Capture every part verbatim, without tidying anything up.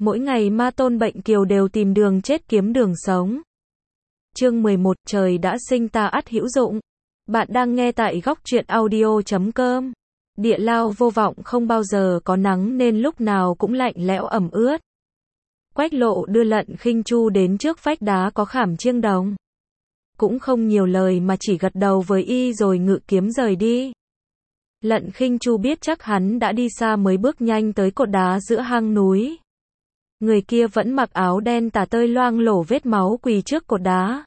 Mỗi ngày ma tôn bệnh kiều đều tìm đường chết kiếm đường sống. Chương mười một, trời đã sinh ta ắt hữu dụng. Bạn đang nghe tại góc truyện audio chấm com. Địa lao vô vọng không bao giờ có nắng nên lúc nào cũng lạnh lẽo ẩm ướt. Quách Lộ đưa Lận Khinh Chu đến trước vách đá có khảm chiêng đồng. Cũng không nhiều lời mà chỉ gật đầu với y rồi ngự kiếm rời đi. Lận Khinh Chu biết chắc hắn đã đi xa mới bước nhanh tới cột đá giữa hang núi. Người kia vẫn mặc áo đen tả tơi loang lổ vết máu quỳ trước cột đá.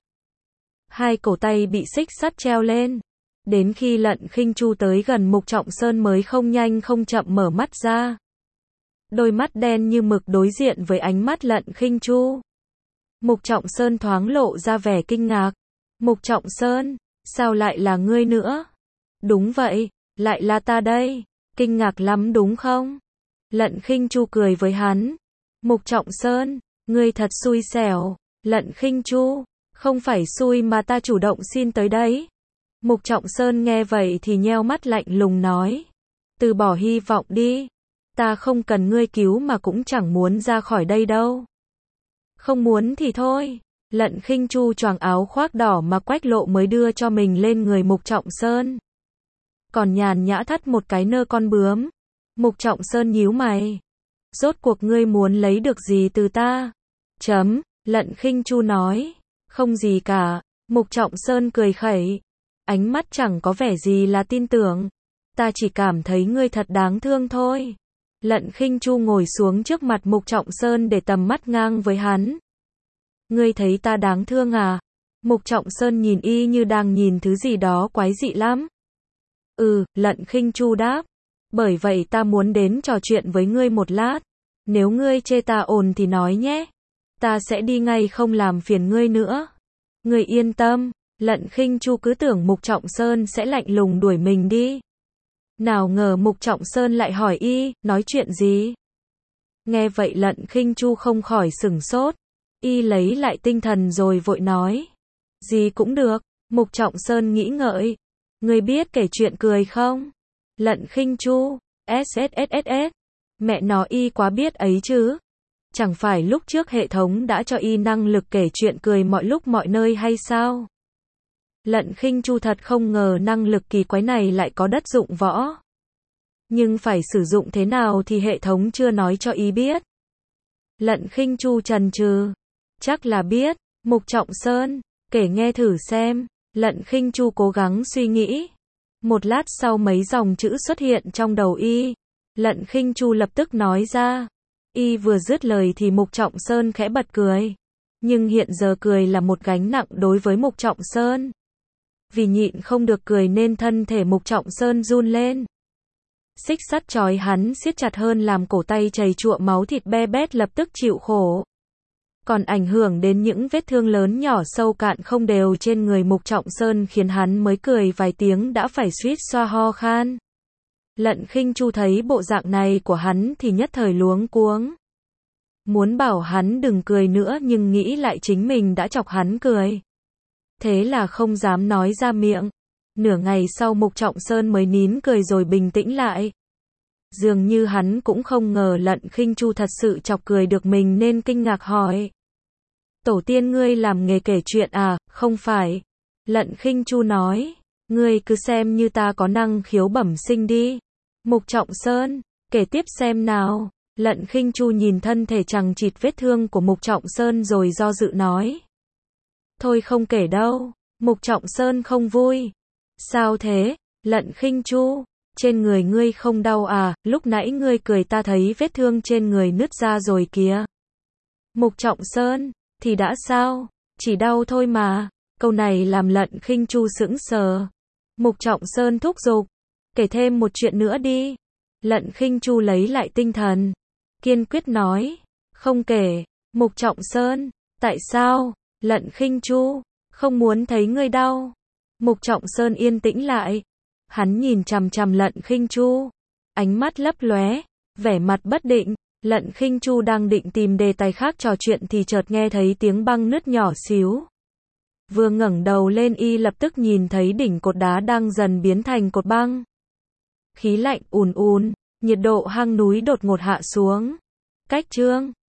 Hai cổ tay bị xích sắt treo lên. Đến khi Lận Khinh Chu tới gần Mục Trọng Sơn mới không nhanh không chậm mở mắt ra. Đôi mắt đen như mực đối diện với ánh mắt Lận Khinh Chu. Mục Trọng Sơn thoáng lộ ra vẻ kinh ngạc. Mục Trọng Sơn, sao lại là ngươi nữa? Đúng vậy, lại là ta đây. Kinh ngạc lắm đúng không? Lận Khinh Chu cười với hắn. Mục Trọng Sơn, ngươi thật xui xẻo. Lận Khinh Chu, không phải xui mà ta chủ động xin tới đấy. Mục Trọng Sơn nghe vậy thì nheo mắt lạnh lùng nói. Từ bỏ hy vọng đi. Ta không cần ngươi cứu mà cũng chẳng muốn ra khỏi đây đâu. Không muốn thì thôi. Lận Khinh Chu choàng áo khoác đỏ mà Quách Lộ mới đưa cho mình lên người Mục Trọng Sơn. Còn nhàn nhã thắt một cái nơ con bướm. Mục Trọng Sơn nhíu mày. Rốt cuộc ngươi muốn lấy được gì từ ta? Chấm, Lận Khinh Chu nói. Không gì cả. Mục Trọng Sơn cười khẩy. Ánh mắt chẳng có vẻ gì là tin tưởng. Ta chỉ cảm thấy ngươi thật đáng thương thôi. Lận Khinh Chu ngồi xuống trước mặt Mục Trọng Sơn để tầm mắt ngang với hắn. Ngươi thấy ta đáng thương à? Mục Trọng Sơn nhìn y như đang nhìn thứ gì đó quái dị lắm. Ừ, Lận Khinh Chu đáp. Bởi vậy ta muốn đến trò chuyện với ngươi một lát. Nếu ngươi chê ta ồn thì nói nhé. Ta sẽ đi ngay không làm phiền ngươi nữa. Ngươi yên tâm. Lận Khinh Chu cứ tưởng Mục Trọng Sơn sẽ lạnh lùng đuổi mình đi. Nào ngờ Mục Trọng Sơn lại hỏi y, nói chuyện gì? Nghe vậy Lận Khinh Chu không khỏi sửng sốt. Y lấy lại tinh thần rồi vội nói. Gì cũng được. Mục Trọng Sơn nghĩ ngợi. Ngươi biết kể chuyện cười không? Lận Khinh Chu, ssss, mẹ nó y quá biết ấy chứ. Chẳng phải lúc trước hệ thống đã cho y năng lực kể chuyện cười mọi lúc mọi nơi hay sao? Lận Khinh Chu thật không ngờ năng lực kỳ quái này lại có đất dụng võ. Nhưng phải sử dụng thế nào thì hệ thống chưa nói cho y biết. Lận Khinh Chu chần chừ. Chắc là biết. Mục Trọng Sơn, kể nghe thử xem. Lận Khinh Chu cố gắng suy nghĩ. Một lát sau mấy dòng chữ xuất hiện trong đầu y. Lận Khinh Chu lập tức nói ra. Y vừa dứt lời thì Mục Trọng Sơn khẽ bật cười. Nhưng hiện giờ cười là một gánh nặng đối với Mục Trọng Sơn. Vì nhịn không được cười nên thân thể Mục Trọng Sơn run lên. Xích sắt trói hắn siết chặt hơn làm cổ tay chảy chụa máu thịt be bét lập tức chịu khổ. Còn ảnh hưởng đến những vết thương lớn nhỏ sâu cạn không đều trên người Mục Trọng Sơn khiến hắn mới cười vài tiếng đã phải suýt xoa ho khan. Lận Khinh Chu thấy bộ dạng này của hắn thì nhất thời luống cuống. Muốn bảo hắn đừng cười nữa nhưng nghĩ lại chính mình đã chọc hắn cười. Thế là không dám nói ra miệng. Nửa ngày sau Mục Trọng Sơn mới nín cười rồi bình tĩnh lại. Dường như hắn cũng không ngờ Lận Khinh Chu thật sự chọc cười được mình nên kinh ngạc hỏi. Tổ tiên ngươi làm nghề kể chuyện à? Không phải. Lận Khinh Chu nói. Ngươi cứ xem như ta có năng khiếu bẩm sinh đi. Mục Trọng Sơn, kể tiếp xem nào. Lận Khinh Chu nhìn thân thể chằng chịt vết thương của Mục Trọng Sơn rồi do dự nói. Thôi không kể đâu. Mục Trọng Sơn không vui. Sao thế? Lận Khinh Chu, trên người ngươi không đau à? Lúc nãy ngươi cười ta thấy vết thương trên người nứt ra rồi kìa. Mục Trọng Sơn, thì đã sao? Chỉ đau thôi mà. Câu này làm Lận Khinh Chu sững sờ. Mục Trọng Sơn thúc giục. Kể thêm một chuyện nữa đi. Lận Khinh Chu lấy lại tinh thần. Kiên quyết nói. Không kể. Mục Trọng Sơn, tại sao? Lận Khinh Chu, không muốn thấy ngươi đau. Mục Trọng Sơn yên tĩnh lại. Hắn nhìn chằm chằm Lận Khinh Chu. Ánh mắt lấp lóe, vẻ mặt bất định. Lận Khinh Chu đang định tìm đề tài khác trò chuyện thì chợt nghe thấy tiếng băng nứt nhỏ xíu. Vừa ngẩng đầu lên y lập tức nhìn thấy đỉnh cột đá đang dần biến thành cột băng. Khí lạnh ùn ùn, nhiệt độ hang núi đột ngột hạ xuống. Cách chương